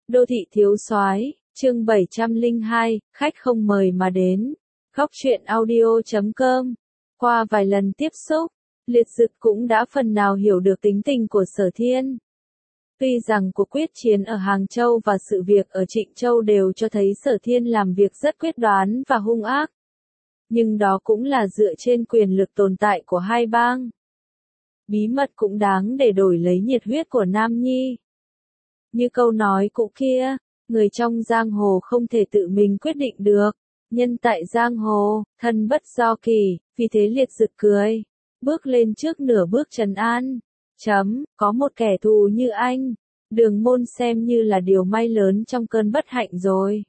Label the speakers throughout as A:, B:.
A: Đô thị thiếu soái, chương 702, khách không mời mà đến. Góc truyện audio.com. Qua vài lần tiếp xúc, Liệt Dực cũng đã phần nào hiểu được tính tình của Sở Thiên. Tuy rằng cuộc quyết chiến ở Hàng Châu và sự việc ở Trịnh Châu đều cho thấy Sở Thiên làm việc rất quyết đoán và hung ác, nhưng đó cũng là dựa trên quyền lực tồn tại của hai bang. Bí mật cũng đáng để đổi lấy nhiệt huyết của Nam Nhi. Như câu nói cũ kia, người trong giang hồ không thể tự mình quyết định được, nhân tại giang hồ, thân bất do kỳ, vì thế Liệt Dực cười, bước lên trước nửa bước trấn an. Có một kẻ thù như anh, Đường Môn xem như là điều may lớn trong cơn bất hạnh rồi.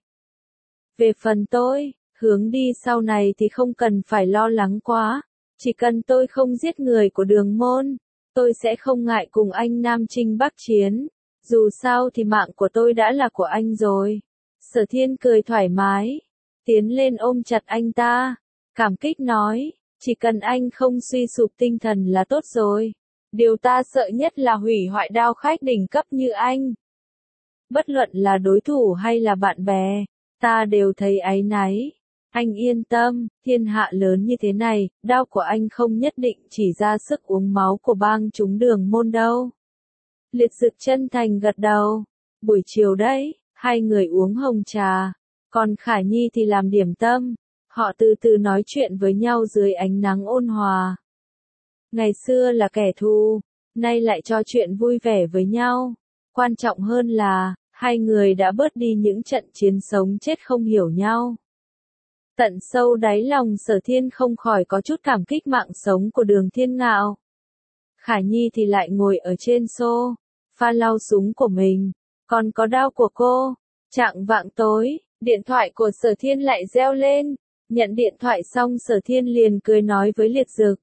A: Về phần tôi, hướng đi sau này thì không cần phải lo lắng quá, chỉ cần tôi không giết người của Đường Môn, tôi sẽ không ngại cùng anh Nam Chinh Bắc chiến. Dù sao thì mạng của tôi đã là của anh rồi. Sở Thiên cười thoải mái, tiến lên ôm chặt anh ta, cảm kích nói, chỉ cần anh không suy sụp tinh thần là tốt rồi. Điều ta sợ nhất là hủy hoại đao khách đỉnh cấp như anh. Bất luận là đối thủ hay là bạn bè, ta đều thấy áy náy. Anh yên tâm, thiên hạ lớn như thế này, đao của anh không nhất định chỉ ra sức uống máu của bang chúng Đường Môn đâu. Liệt Dực chân thành gật đầu. Buổi chiều đấy, hai người uống hồng trà, còn Khả Nhi thì làm điểm tâm. Họ từ từ nói chuyện với nhau dưới ánh nắng ôn hòa. Ngày xưa là kẻ thù, nay lại trò chuyện vui vẻ với nhau. Quan trọng hơn là, hai người đã bớt đi những trận chiến sống chết không hiểu nhau. Tận sâu đáy lòng Sở Thiên không khỏi có chút cảm kích mạng sống của Đường Thiên Ngạo. Khả Nhi thì lại ngồi ở trên sofa lau súng của mình, còn có đao của cô. Chạng vạng tối, điện thoại của Sở Thiên lại reo lên. Nhận điện thoại xong Sở Thiên liền cười nói với Liệt Dực.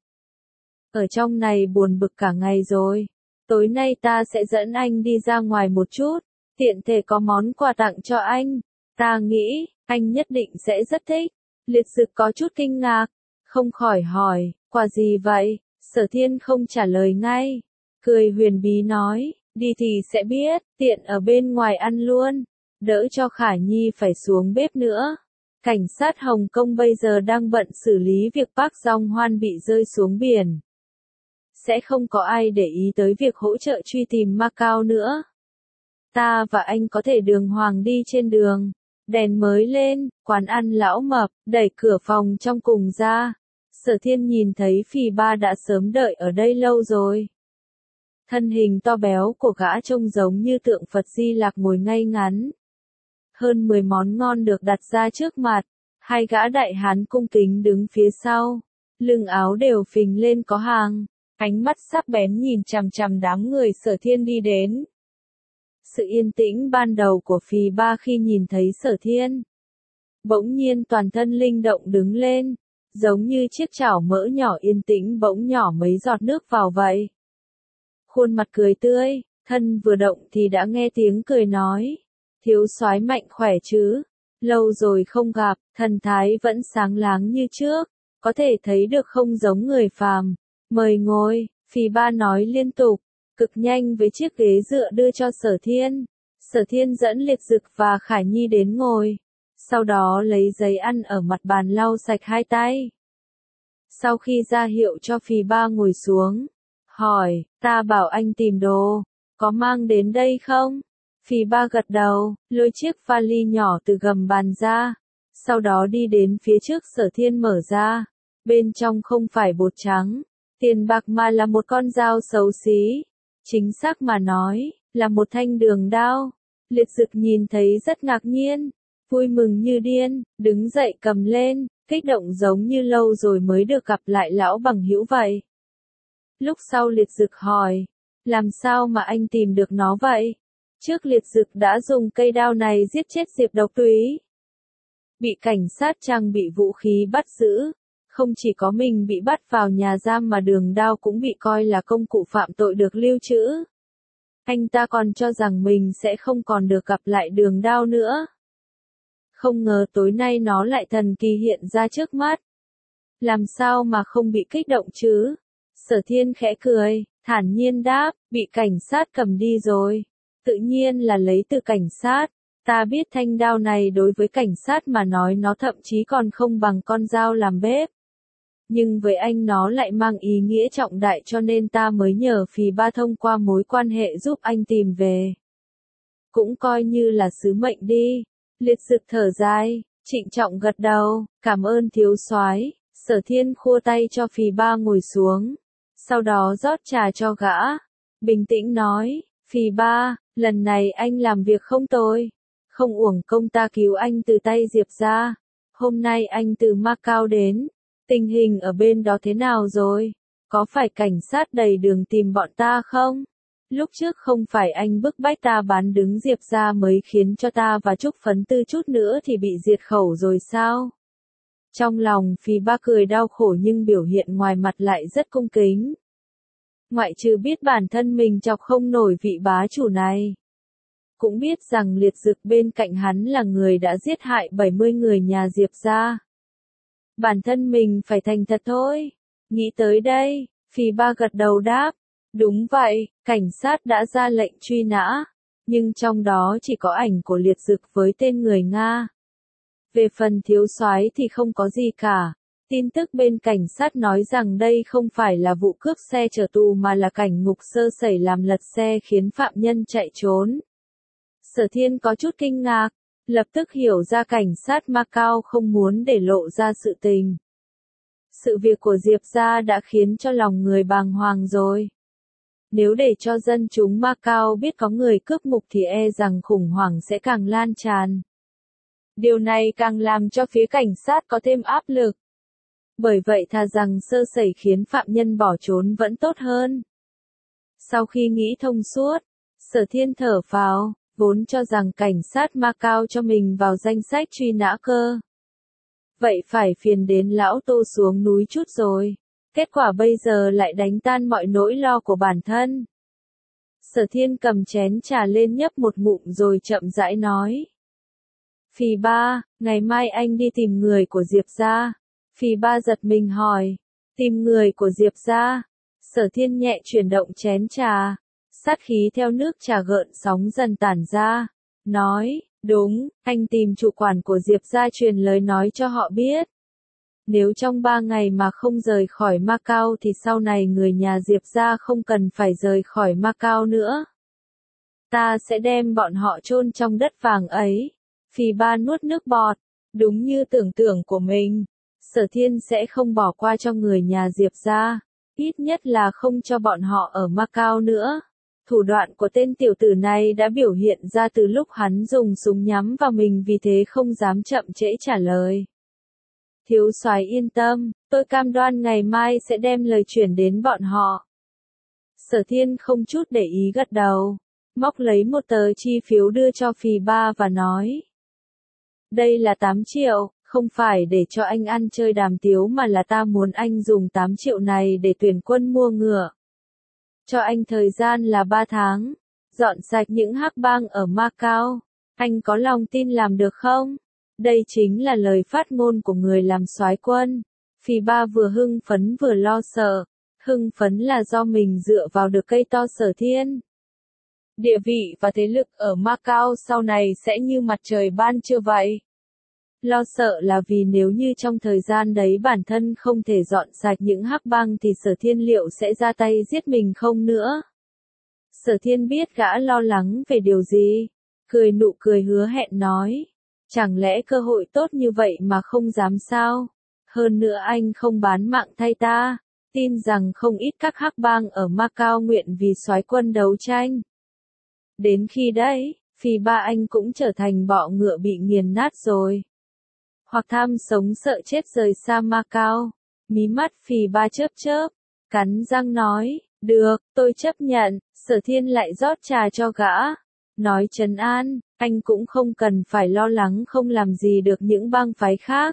A: Ở trong này buồn bực cả ngày rồi. Tối nay ta sẽ dẫn anh đi ra ngoài một chút, tiện thể có món quà tặng cho anh. Ta nghĩ, anh nhất định sẽ rất thích. Liệt Dực có chút kinh ngạc, không khỏi hỏi, quà gì vậy? Sở Thiên không trả lời ngay, cười huyền bí nói, đi thì sẽ biết, tiện ở bên ngoài ăn luôn, đỡ cho Khả Nhi phải xuống bếp nữa. Cảnh sát Hồng Kông bây giờ đang bận xử lý việc Park Jong Hwan bị rơi xuống biển. Sẽ không có ai để ý tới việc hỗ trợ truy tìm Macau nữa. Ta và anh có thể đường hoàng đi trên đường. Đèn mới lên, quán ăn Lão Mập, đẩy cửa phòng trong cùng ra. Sở Thiên nhìn thấy Phì Ba đã sớm đợi ở đây lâu rồi. Thân hình to béo của gã trông giống như tượng Phật Di Lặc ngồi ngay ngắn. Hơn 10 món ngon được đặt ra trước mặt, hai gã đại hán cung kính đứng phía sau. Lưng áo đều phình lên có hàng, ánh mắt sắc bén nhìn chằm chằm đám người Sở Thiên đi đến. Sự yên tĩnh ban đầu của Phì Ba khi nhìn thấy Sở Thiên. Bỗng nhiên toàn thân linh động đứng lên, giống như chiếc chảo mỡ nhỏ yên tĩnh bỗng nhỏ mấy giọt nước vào vậy. Khuôn mặt cười tươi, thân vừa động thì đã nghe tiếng cười nói. Thiếu soái mạnh khỏe chứ? Lâu rồi không gặp, thần thái vẫn sáng láng như trước, có thể thấy được không giống người phàm. Mời ngồi, Phì Ba nói liên tục, cực nhanh với chiếc ghế dựa đưa cho Sở Thiên. Sở Thiên dẫn Liệt Dực và Khả Nhi đến ngồi, sau đó lấy giấy ăn ở mặt bàn lau sạch hai tay. Sau khi ra hiệu cho Phì Ba ngồi xuống, hỏi, ta bảo anh tìm đồ, có mang đến đây không? Phì Ba gật đầu, lôi chiếc vali nhỏ từ gầm bàn ra, sau đó đi đến phía trước Sở Thiên mở ra. Bên trong không phải bột trắng, tiền bạc mà là một con dao xấu xí. Chính xác mà nói, là một thanh đường đao. Liệt Dực nhìn thấy rất ngạc nhiên, vui mừng như điên, đứng dậy cầm lên, kích động giống như lâu rồi mới được gặp lại lão bằng hữu vậy. Lúc sau Liệt Dực hỏi, làm sao mà anh tìm được nó vậy? Trước Liệt Dực đã dùng cây đao này giết chết Diệp Độc Túy. Bị cảnh sát trang bị vũ khí bắt giữ, không chỉ có mình bị bắt vào nhà giam mà đường đao cũng bị coi là công cụ phạm tội được lưu trữ. Anh ta còn cho rằng mình sẽ không còn được gặp lại đường đao nữa. Không ngờ tối nay nó lại thần kỳ hiện ra trước mắt. Làm sao mà không bị kích động chứ? Sở Thiên khẽ cười, thản nhiên đáp, bị cảnh sát cầm đi rồi. Tự nhiên là lấy từ cảnh sát. Ta biết thanh đao này đối với cảnh sát mà nói nó thậm chí còn không bằng con dao làm bếp. Nhưng với anh nó lại mang ý nghĩa trọng đại cho nên ta mới nhờ Phì Ba thông qua mối quan hệ giúp anh tìm về. Cũng coi như là sứ mệnh đi. Liệt Dực thở dài, trịnh trọng gật đầu, cảm ơn thiếu soái. Sở Thiên khua tay cho Phì Ba ngồi xuống, sau đó rót trà cho gã, bình tĩnh nói, Phì Ba, lần này anh làm việc không tồi, không uổng công ta cứu anh từ tay Diệp gia. Hôm nay anh từ Macau đến, tình hình ở bên đó thế nào rồi? Có phải cảnh sát đầy đường tìm bọn ta không? Lúc trước không phải anh bức bách ta bán đứng Diệp gia mới khiến cho ta và Trúc Phấn Tư chút nữa thì bị diệt khẩu rồi sao? Trong lòng Phì Ba cười đau khổ nhưng biểu hiện ngoài mặt lại rất cung kính. Ngoại trừ biết bản thân mình chọc không nổi vị bá chủ này, cũng biết rằng Liệt Dực bên cạnh hắn là người đã giết hại 70 người nhà Diệp gia. Bản thân mình phải thành thật thôi. Nghĩ tới đây, Phì Ba gật đầu đáp, đúng vậy, cảnh sát đã ra lệnh truy nã, nhưng trong đó chỉ có ảnh của Liệt Dực với tên người Nga. Về phần thiếu soái thì không có gì cả. Tin tức bên cảnh sát nói rằng đây không phải là vụ cướp xe chở tù mà là cảnh ngục sơ sẩy làm lật xe khiến phạm nhân chạy trốn. Sở Thiên có chút kinh ngạc, lập tức hiểu ra cảnh sát Macau không muốn để lộ ra sự tình. Sự việc của Diệp gia đã khiến cho lòng người bàng hoàng rồi. Nếu để cho dân chúng Macau biết có người cướp ngục thì e rằng khủng hoảng sẽ càng lan tràn. Điều này càng làm cho phía cảnh sát có thêm áp lực. Bởi vậy thà rằng sơ sẩy khiến phạm nhân bỏ trốn vẫn tốt hơn. Sau khi nghĩ thông suốt, Sở Thiên thở phào, vốn cho rằng cảnh sát Macau cho mình vào danh sách truy nã cơ. Vậy phải phiền đến lão Tô xuống núi chút rồi. Kết quả bây giờ lại đánh tan mọi nỗi lo của bản thân. Sở Thiên cầm chén trà lên nhấp một ngụm rồi chậm rãi nói. Phì Ba, ngày mai anh đi tìm người của Diệp gia. Phì Ba giật mình hỏi, tìm người của Diệp gia? Sở Thiên nhẹ chuyển động chén trà, sát khí theo nước trà gợn sóng dần tản ra, nói, đúng, anh tìm chủ quản của Diệp gia truyền lời nói cho họ biết. Nếu trong 3 ngày mà không rời khỏi Macau thì sau này người nhà Diệp gia không cần phải rời khỏi Macau nữa. Ta sẽ đem bọn họ chôn trong đất vàng ấy. Phì Ba nuốt nước bọt, đúng như tưởng tượng của mình. Sở Thiên sẽ không bỏ qua cho người nhà Diệp gia, ít nhất là không cho bọn họ ở Macau nữa. Thủ đoạn của tên tiểu tử này đã biểu hiện ra từ lúc hắn dùng súng nhắm vào mình vì thế không dám chậm trễ trả lời. Thiếu soái yên tâm, tôi cam đoan ngày mai sẽ đem lời chuyển đến bọn họ. Sở Thiên không chút để ý gật đầu, móc lấy một tờ chi phiếu đưa cho Phì Ba và nói. Đây là 8 triệu, không phải để cho anh ăn chơi đàm tiếu mà là ta muốn anh dùng 8 triệu này để tuyển quân mua ngựa. Cho anh thời gian là 3 tháng, dọn sạch những hắc bang ở Macau. Anh có lòng tin làm được không? Đây chính là lời phát ngôn của người làm soái quân. Phì Ba vừa hưng phấn vừa lo sợ. Hưng phấn là do mình dựa vào được cây to Sở Thiên. Địa vị và thế lực ở Macau sau này sẽ như mặt trời ban trưa vậy. Lo sợ là vì nếu như trong thời gian đấy bản thân không thể dọn sạch những hắc bang thì Sở Thiên liệu sẽ ra tay giết mình không nữa. Sở Thiên biết gã lo lắng về điều gì, cười nụ cười hứa hẹn nói, chẳng lẽ cơ hội tốt như vậy mà không dám sao? Hơn nữa anh không bán mạng thay ta, tin rằng không ít các hắc bang ở Macau nguyện vì soái quân đấu tranh. Đến khi đấy, Phì Ba anh cũng trở thành bọ ngựa bị nghiền nát rồi. Hoặc tham sống sợ chết rời xa Macau. Mí mắt Phì Ba chớp chớp, cắn răng nói, được, tôi chấp nhận. Sở Thiên lại rót trà cho gã, nói trấn an, anh cũng không cần phải lo lắng không làm gì được những bang phái khác.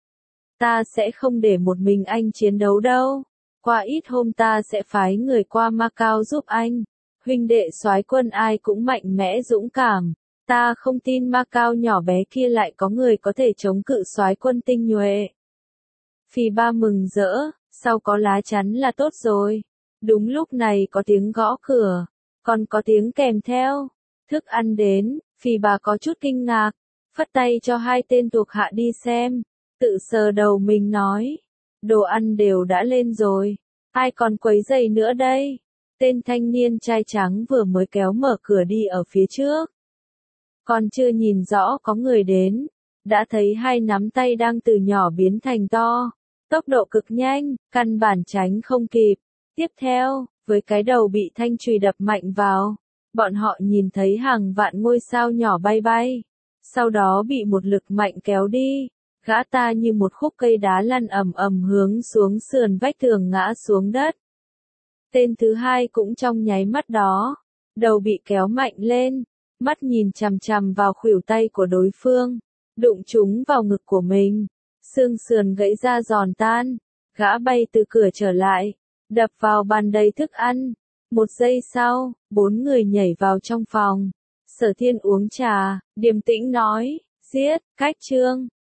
A: Ta sẽ không để một mình anh chiến đấu đâu. Qua ít hôm ta sẽ phái người qua Macau giúp anh. Huynh đệ soái quân ai cũng mạnh mẽ dũng cảm. Ta không tin Macau nhỏ bé kia lại có người có thể chống cự soái quân tinh nhuệ. Phì Ba mừng rỡ, sau có lá chắn là tốt rồi. Đúng lúc này có tiếng gõ cửa, còn có tiếng kèm theo. Thức ăn đến, Phì bà có chút kinh ngạc, phất tay cho hai tên thuộc hạ đi xem, tự sờ đầu mình nói, đồ ăn đều đã lên rồi, ai còn quấy rầy nữa đây? Tên thanh niên trai trắng vừa mới kéo mở cửa đi ở phía trước. Còn chưa nhìn rõ có người đến, đã thấy hai nắm tay đang từ nhỏ biến thành to, tốc độ cực nhanh, căn bản tránh không kịp. Tiếp theo, với cái đầu bị thanh chùy đập mạnh vào, bọn họ nhìn thấy hàng vạn ngôi sao nhỏ bay bay, sau đó bị một lực mạnh kéo đi, gã ta như một khúc cây đá lăn ầm ầm hướng xuống sườn vách tường ngã xuống đất. Tên thứ hai cũng trong nháy mắt đó, đầu bị kéo mạnh lên, mắt nhìn chằm chằm vào khuỷu tay của đối phương, đụng chúng vào ngực của mình, xương sườn gãy ra giòn tan, gã bay từ cửa trở lại, đập vào bàn đầy thức ăn. Một giây sau, 4 người nhảy vào trong phòng. Sở Thiên uống trà, điềm tĩnh nói, giết, cách trương.